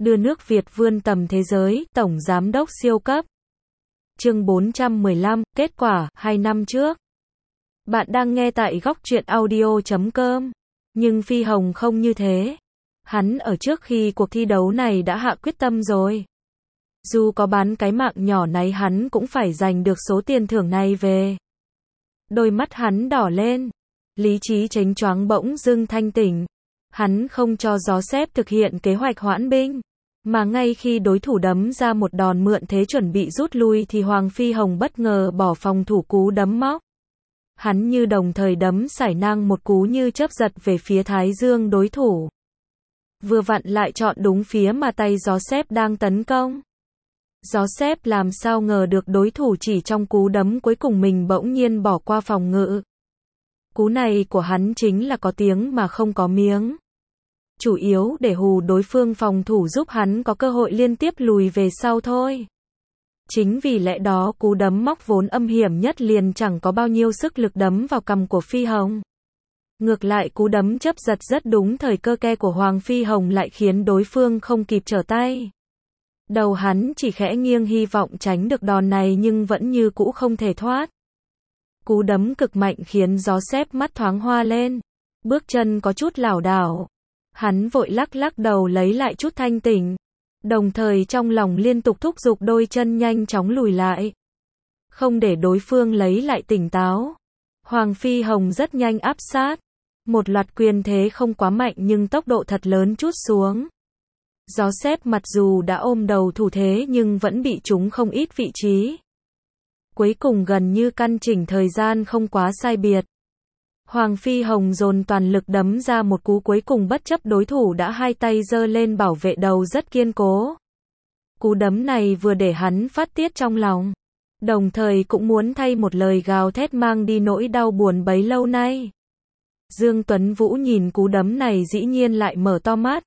đưa nước Việt vươn tầm thế giới, Tổng Giám đốc siêu cấp. Chương 415, kết quả, 2 năm trước. Bạn đang nghe tại góc truyện audio.com. Nhưng Phi Hồng không như thế. Hắn ở trước khi cuộc thi đấu này đã hạ quyết tâm rồi. Dù có bán cái mạng nhỏ này hắn cũng phải giành được số tiền thưởng này về. Đôi mắt hắn đỏ lên. Lý trí chánh choáng bỗng dưng thanh tỉnh. Hắn không cho gió xếp thực hiện kế hoạch hoãn binh. Mà ngay khi đối thủ đấm ra một đòn mượn thế chuẩn bị rút lui thì Hoàng Phi Hồng bất ngờ bỏ phòng thủ cú đấm móc. Hắn như đồng thời đấm sải ngang một cú như chớp giật về phía thái dương đối thủ. Vừa vặn lại chọn đúng phía mà tay gió xếp đang tấn công. Gió xếp làm sao ngờ được đối thủ chỉ trong cú đấm cuối cùng mình bỗng nhiên bỏ qua phòng ngự. Cú này của hắn chính là có tiếng mà không có miếng. Chủ yếu để hù đối phương phòng thủ giúp hắn có cơ hội liên tiếp lùi về sau thôi. Chính vì lẽ đó cú đấm móc vốn âm hiểm nhất liền chẳng có bao nhiêu sức lực đấm vào cằm của Phi Hồng. Ngược lại cú đấm chớp giật rất đúng thời cơ ke của Hoàng Phi Hồng lại khiến đối phương không kịp trở tay. Đầu hắn chỉ khẽ nghiêng hy vọng tránh được đòn này nhưng vẫn như cũ không thể thoát. Cú đấm cực mạnh khiến gió xếp mắt thoáng hoa lên. Bước chân có chút lảo đảo. Hắn vội lắc lắc đầu lấy lại chút thanh tỉnh. Đồng thời trong lòng liên tục thúc giục đôi chân nhanh chóng lùi lại. Không để đối phương lấy lại tỉnh táo. Hoàng Phi Hồng rất nhanh áp sát. Một loạt quyền thế không quá mạnh nhưng tốc độ thật lớn trút xuống. Gió xếp mặc dù đã ôm đầu thủ thế nhưng vẫn bị trúng không ít vị trí. Cuối cùng gần như căn chỉnh thời gian không quá sai biệt. Hoàng Phi Hồng dồn toàn lực đấm ra một cú cuối cùng bất chấp đối thủ đã hai tay giơ lên bảo vệ đầu rất kiên cố. Cú đấm này vừa để hắn phát tiết trong lòng. Đồng thời cũng muốn thay một lời gào thét mang đi nỗi đau buồn bấy lâu nay. Dương Tuấn Vũ nhìn cú đấm này dĩ nhiên lại mở to mắt.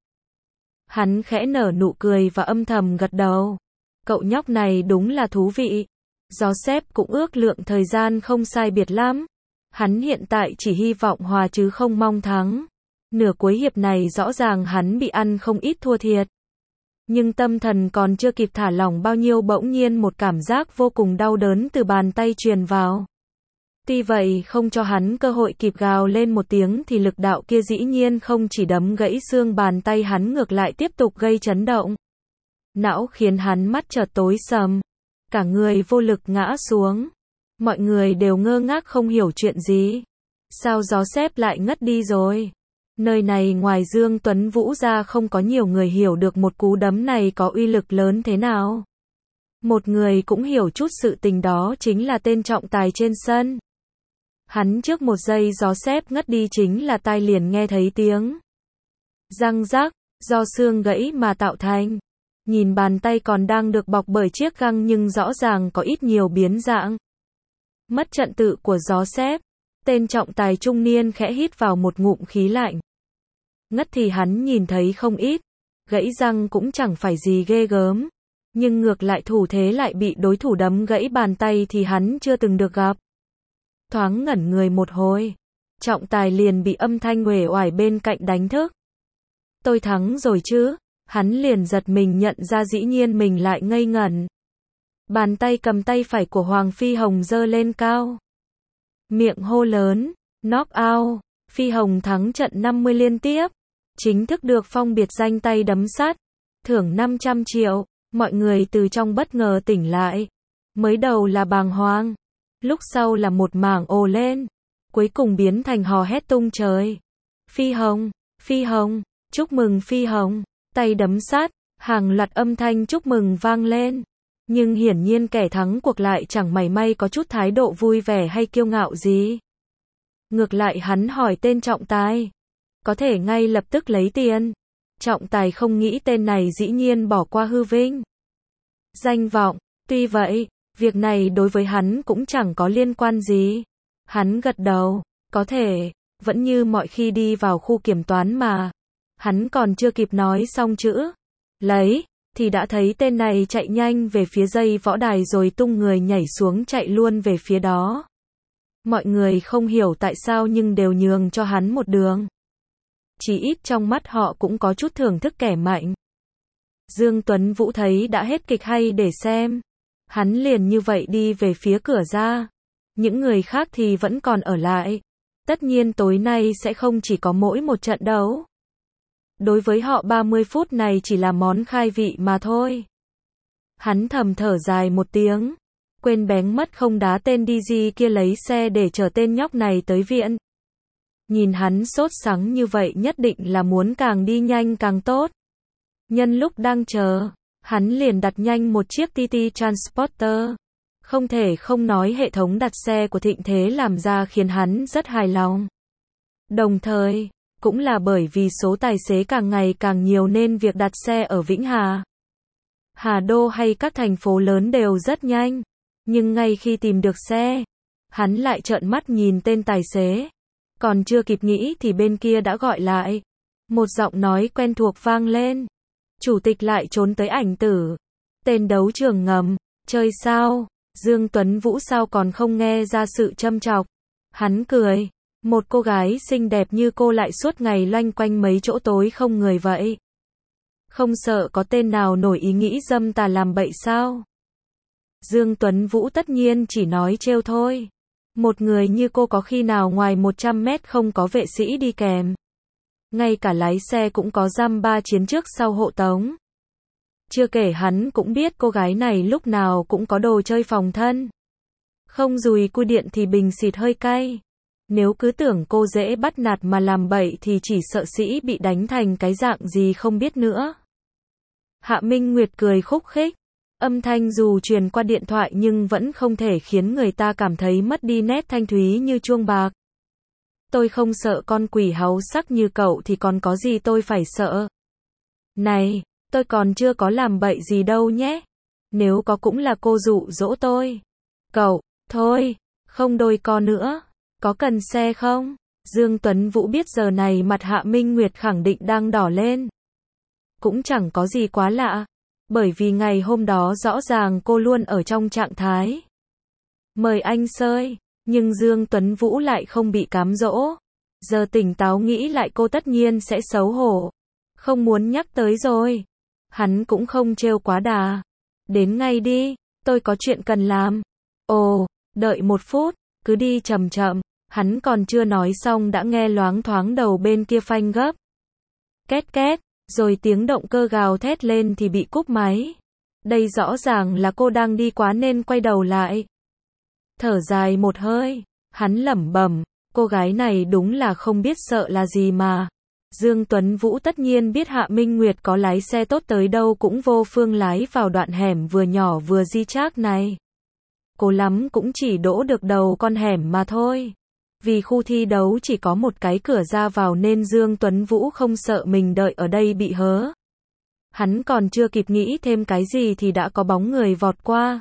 Hắn khẽ nở nụ cười và âm thầm gật đầu. Cậu nhóc này đúng là thú vị. Gió xếp cũng ước lượng thời gian không sai biệt lắm. Hắn hiện tại chỉ hy vọng hòa chứ không mong thắng. Nửa cuối hiệp này rõ ràng hắn bị ăn không ít thua thiệt. Nhưng tâm thần còn chưa kịp thả lỏng bao nhiêu bỗng nhiên một cảm giác vô cùng đau đớn từ bàn tay truyền vào. Tuy vậy không cho hắn cơ hội kịp gào lên một tiếng thì lực đạo kia dĩ nhiên không chỉ đấm gãy xương bàn tay hắn ngược lại tiếp tục gây chấn động. Não khiến hắn mắt chợt tối sầm. Cả người vô lực ngã xuống. Mọi người đều ngơ ngác không hiểu chuyện gì. Sao gió xếp lại ngất đi rồi? Nơi này ngoài Dương Tuấn Vũ ra không có nhiều người hiểu được một cú đấm này có uy lực lớn thế nào. Một người cũng hiểu chút sự tình đó chính là tên trọng tài trên sân. Hắn trước một giây gió xếp ngất đi chính là tai liền nghe thấy tiếng răng rắc, do xương gãy mà tạo thành. Nhìn bàn tay còn đang được bọc bởi chiếc găng nhưng rõ ràng có ít nhiều biến dạng. Mất trận tự của gió xếp. Tên trọng tài trung niên khẽ hít vào một ngụm khí lạnh. Ngất thì hắn nhìn thấy không ít. Gãy răng cũng chẳng phải gì ghê gớm. Nhưng ngược lại thủ thế lại bị đối thủ đấm gãy bàn tay thì hắn chưa từng được gặp. Thoáng ngẩn người một hồi. Trọng tài liền bị âm thanh uể oải bên cạnh đánh thức. Tôi thắng rồi chứ. Hắn liền giật mình nhận ra dĩ nhiên mình lại ngây ngẩn. Bàn tay cầm tay phải của Hoàng Phi Hồng giơ lên cao. Miệng hô lớn, knock out, Phi Hồng thắng trận 50 liên tiếp. Chính thức được phong biệt danh tay đấm sắt. Thưởng 500 triệu, mọi người từ trong bất ngờ tỉnh lại. Mới đầu là bàng hoàng. Lúc sau là một mảng ồ lên. Cuối cùng biến thành hò hét tung trời. Phi Hồng, chúc mừng Phi Hồng, tay đấm sắt, hàng loạt âm thanh chúc mừng vang lên. Nhưng hiển nhiên kẻ thắng cuộc lại chẳng mảy may có chút thái độ vui vẻ hay kiêu ngạo gì. Ngược lại hắn hỏi tên trọng tài. Có thể ngay lập tức lấy tiền. Trọng tài không nghĩ tên này dĩ nhiên bỏ qua hư vinh. Danh vọng, tuy vậy, việc này đối với hắn cũng chẳng có liên quan gì. Hắn gật đầu, có thể, vẫn như mọi khi đi vào khu kiểm toán mà. Hắn còn chưa kịp nói xong chữ lấy thì đã thấy tên này chạy nhanh về phía dây võ đài rồi tung người nhảy xuống chạy luôn về phía đó. Mọi người không hiểu tại sao nhưng đều nhường cho hắn một đường. Chỉ ít trong mắt họ cũng có chút thưởng thức kẻ mạnh. Dương Tuấn Vũ thấy đã hết kịch hay để xem. Hắn liền như vậy đi về phía cửa ra. Những người khác thì vẫn còn ở lại. Tất nhiên tối nay sẽ không chỉ có mỗi một trận đấu. Đối với họ 30 phút này chỉ là món khai vị mà thôi. Hắn thầm thở dài một tiếng. Quên bén mất không đá tên DG kia lấy xe để chở tên nhóc này tới viện. Nhìn hắn sốt sắng như vậy nhất định là muốn càng đi nhanh càng tốt. Nhân lúc đang chờ, hắn liền đặt nhanh một chiếc TT Transporter. Không thể không nói hệ thống đặt xe của Thịnh Thế làm ra khiến hắn rất hài lòng. Đồng thời, cũng là bởi vì số tài xế càng ngày càng nhiều nên việc đặt xe ở Vĩnh Hà, Hà Đô hay các thành phố lớn đều rất nhanh. Nhưng ngay khi tìm được xe, hắn lại trợn mắt nhìn tên tài xế. Còn chưa kịp nghĩ thì bên kia đã gọi lại. Một giọng nói quen thuộc vang lên. Chủ tịch lại trốn tới ảnh tử. Tên đấu trường ngầm, chơi sao? Dương Tuấn Vũ sao còn không nghe ra sự châm chọc. Hắn cười. Một cô gái xinh đẹp như cô lại suốt ngày loanh quanh mấy chỗ tối không người vậy. Không sợ có tên nào nổi ý nghĩ dâm tà làm bậy sao? Dương Tuấn Vũ tất nhiên chỉ nói trêu thôi. Một người như cô có khi nào ngoài 100 mét không có vệ sĩ đi kèm. Ngay cả lái xe cũng có dăm ba chiến trước sau hộ tống. Chưa kể hắn cũng biết cô gái này lúc nào cũng có đồ chơi phòng thân. Không dùi cui điện thì bình xịt hơi cay. Nếu cứ tưởng cô dễ bắt nạt mà làm bậy thì chỉ sợ sĩ bị đánh thành cái dạng gì không biết nữa. Hạ Minh Nguyệt cười khúc khích. Âm thanh dù truyền qua điện thoại nhưng vẫn không thể khiến người ta cảm thấy mất đi nét thanh thúy như chuông bạc. Tôi không sợ con quỷ háu sắc như cậu thì còn có gì tôi phải sợ. Này, tôi còn chưa có làm bậy gì đâu nhé. Nếu có cũng là cô dụ dỗ tôi. Cậu, thôi, không đôi co nữa. Có cần xe không? Dương Tuấn Vũ biết giờ này mặt Hạ Minh Nguyệt khẳng định đang đỏ lên. Cũng chẳng có gì quá lạ. Bởi vì ngày hôm đó rõ ràng cô luôn ở trong trạng thái mời anh sơi, nhưng Dương Tuấn Vũ lại không bị cám dỗ. Giờ tỉnh táo nghĩ lại cô tất nhiên sẽ xấu hổ. Không muốn nhắc tới rồi. Hắn cũng không trêu quá đà. Đến ngay đi, tôi có chuyện cần làm. Ồ, đợi một phút, cứ đi chậm chậm. Hắn còn chưa nói xong đã nghe loáng thoáng đầu bên kia phanh gấp. Két két. Rồi tiếng động cơ gào thét lên thì bị cúp máy. Đây rõ ràng là cô đang đi quá nên quay đầu lại. Thở dài một hơi, hắn lẩm bẩm, cô gái này đúng là không biết sợ là gì mà. Dương Tuấn Vũ tất nhiên biết Hạ Minh Nguyệt có lái xe tốt tới đâu cũng vô phương lái vào đoạn hẻm vừa nhỏ vừa di chác này. Cố lắm cũng chỉ đỗ được đầu con hẻm mà thôi. Vì khu thi đấu chỉ có một cái cửa ra vào nên Dương Tuấn Vũ không sợ mình đợi ở đây bị hớ. Hắn còn chưa kịp nghĩ thêm cái gì thì đã có bóng người vọt qua.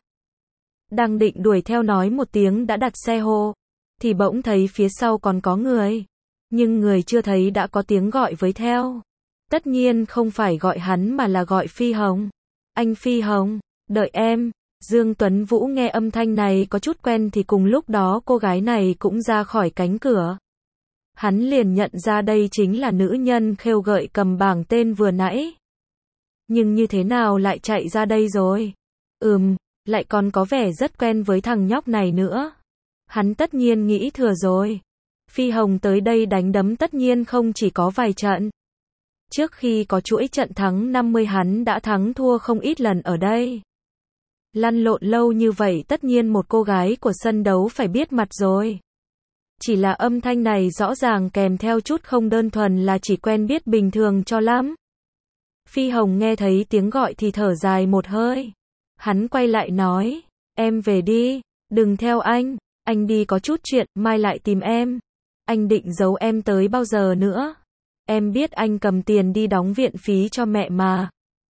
Đang định đuổi theo nói một tiếng đã đặt xe hô. Thì bỗng thấy phía sau còn có người. Nhưng người chưa thấy đã có tiếng gọi với theo. Tất nhiên không phải gọi hắn mà là gọi Phi Hồng. Anh Phi Hồng, đợi em. Dương Tuấn Vũ nghe âm thanh này có chút quen thì cùng lúc đó cô gái này cũng ra khỏi cánh cửa. Hắn liền nhận ra đây chính là nữ nhân khêu gợi cầm bảng tên vừa nãy. Nhưng như thế nào lại chạy ra đây rồi? Lại còn có vẻ rất quen với thằng nhóc này nữa. Hắn tất nhiên nghĩ thừa rồi. Phi Hồng tới đây đánh đấm tất nhiên không chỉ có vài trận. Trước khi có chuỗi trận thắng 50 hắn đã thắng thua không ít lần ở đây. Lăn lộn lâu như vậy tất nhiên một cô gái của sân đấu phải biết mặt rồi. Chỉ là âm thanh này rõ ràng kèm theo chút không đơn thuần là chỉ quen biết bình thường cho lắm. Phi Hồng nghe thấy tiếng gọi thì thở dài một hơi. Hắn quay lại nói, em về đi, đừng theo anh đi có chút chuyện, mai lại tìm em. Anh định giấu em tới bao giờ nữa? Em biết anh cầm tiền đi đóng viện phí cho mẹ mà.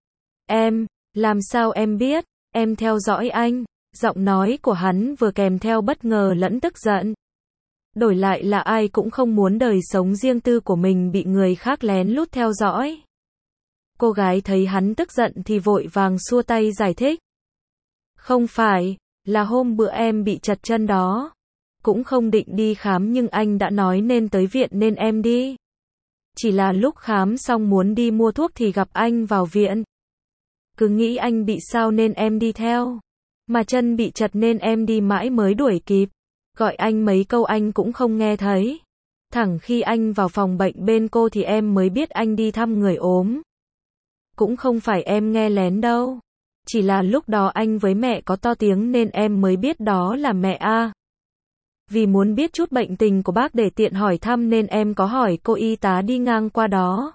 Em, làm sao em biết? Em theo dõi anh. Giọng nói của hắn vừa kèm theo bất ngờ lẫn tức giận. Đổi lại là ai cũng không muốn đời sống riêng tư của mình bị người khác lén lút theo dõi. Cô gái thấy hắn tức giận thì vội vàng xua tay giải thích. Không phải, là hôm bữa em bị trật chân đó. Cũng không định đi khám nhưng anh đã nói nên tới viện nên em đi. Chỉ là lúc khám xong muốn đi mua thuốc thì gặp anh vào viện. Cứ nghĩ anh bị sao nên em đi theo. Mà chân bị chật nên em đi mãi mới đuổi kịp. Gọi anh mấy câu anh cũng không nghe thấy. Thẳng khi anh vào phòng bệnh bên cô thì em mới biết anh đi thăm người ốm. Cũng không phải em nghe lén đâu. Chỉ là lúc đó anh với mẹ có to tiếng nên em mới biết đó là mẹ a. Vì muốn biết chút bệnh tình của bác để tiện hỏi thăm nên em có hỏi cô y tá đi ngang qua đó.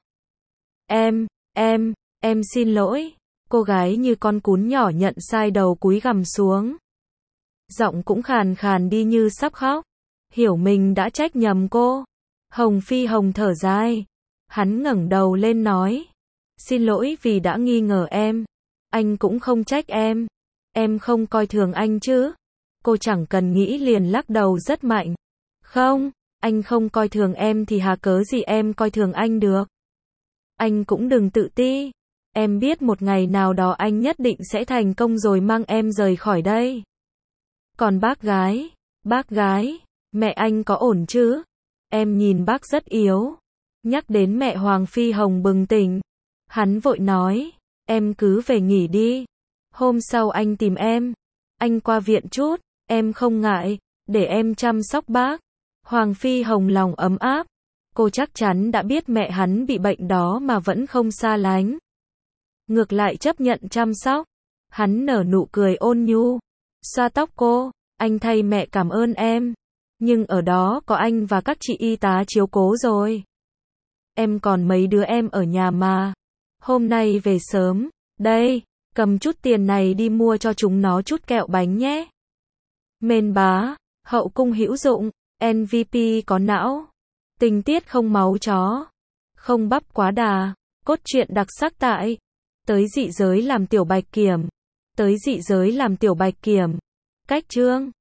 Em xin lỗi. Cô gái như con cún nhỏ nhận sai đầu cúi gằm xuống. Giọng cũng khàn khàn đi như sắp khóc. Hiểu mình đã trách nhầm cô. Hồng Phi Hồng thở dài. Hắn ngẩng đầu lên nói. Xin lỗi vì đã nghi ngờ em. Anh cũng không trách em. Em không coi thường anh chứ. Cô chẳng cần nghĩ liền lắc đầu rất mạnh. Không, anh không coi thường em thì hà cớ gì em coi thường anh được. Anh cũng đừng tự ti. Em biết một ngày nào đó anh nhất định sẽ thành công rồi mang em rời khỏi đây. Còn bác gái, mẹ anh có ổn chứ? Em nhìn bác rất yếu. Nhắc đến mẹ Hoàng Phi Hồng bừng tỉnh. Hắn vội nói, em cứ về nghỉ đi. Hôm sau anh tìm em. Anh qua viện chút, em không ngại, để em chăm sóc bác. Hoàng Phi Hồng lòng ấm áp. Cô chắc chắn đã biết mẹ hắn bị bệnh đó mà vẫn không xa lánh. Ngược lại chấp nhận chăm sóc. Hắn nở nụ cười ôn nhu. Xoa tóc cô, anh thay mẹ cảm ơn em. Nhưng ở đó có anh và các chị y tá chiếu cố rồi. Em còn mấy đứa em ở nhà mà. Hôm nay về sớm, đây, cầm chút tiền này đi mua cho chúng nó chút kẹo bánh nhé. Mên bá, hậu cung hữu dụng, MVP có não. Tình tiết không máu chó. Không bắp quá đà. Cốt truyện đặc sắc tại. Tới dị giới làm tiểu bạch kiểm. Cách chương